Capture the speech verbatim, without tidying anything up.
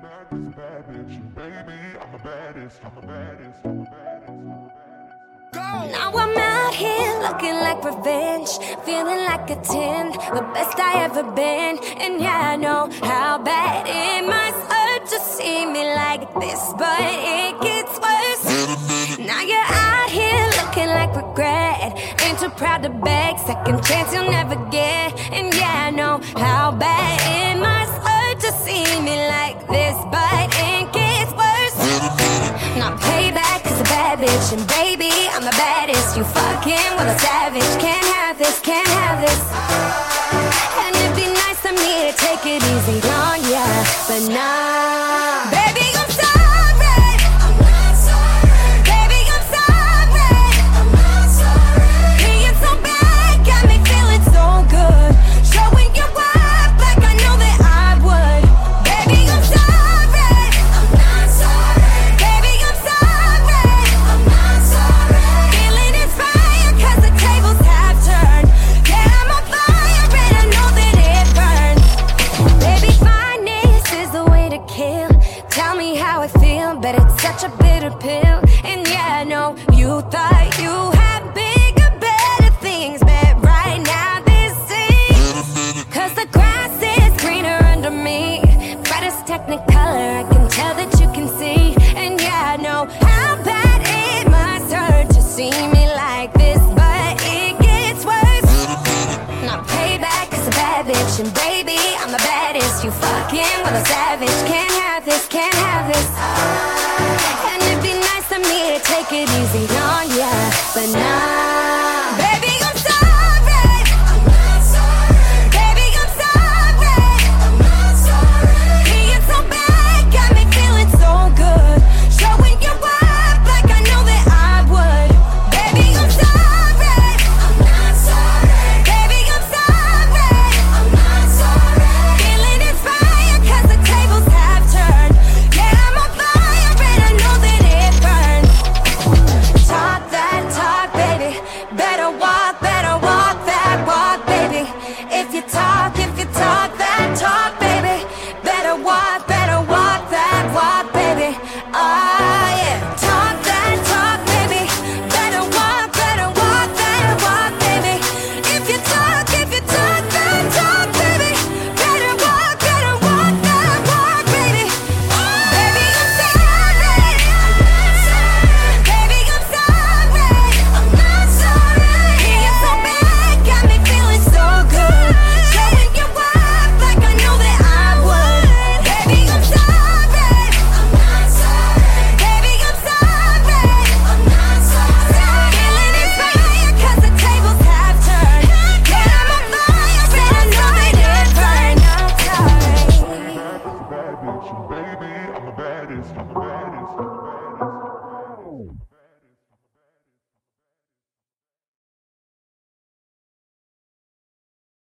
Bad bitch, baby, I'm the baddest, I'm the baddest, I'm the baddest, I'm the baddest. Now I'm out here looking like revenge, feeling like a ten, the best I ever been. And yeah, I know how bad it must hurt to see me like this, but it gets worse. Now you're out here looking like regret, ain't too proud to beg, second chance you'll never get. And yeah, I know how bad it must hurt to see me like this, but it gets worse. Now payback is a bad bitch, and baby, I'm the baddest. You fucking with a savage, can't have this, can't have this. And it'd be nice of me to take it easy on ya, but nah. Baby, I'm sorry, I'm not sorry. Baby, I'm sorry, I'm not sorry. Being so bad got me feeling so good, showing you up like I know that I would. Baby, I'm sorry, I'm not sorry. Baby, I'm sorry, I'm not sorry. Feeling inspired 'cause the tables have turned. Yeah, I'm on fire and I know that it burns. Baby, fineness is the way to kill. Tell me how I feel, but it's such a bitter pill. And yeah, I know you thought you had bigger, better things, but right now this is 'cause the grass is greener under me. Brightest technicolor, I can tell that you can see. And yeah, I know how bad it must hurt to see me like this, but it gets worse. Now payback is a bad bitch, and baby, I'm the baddest. You fucking with a savage, can't have this, can't have this. And it'd be nice of me to take it easy on ya, but nah.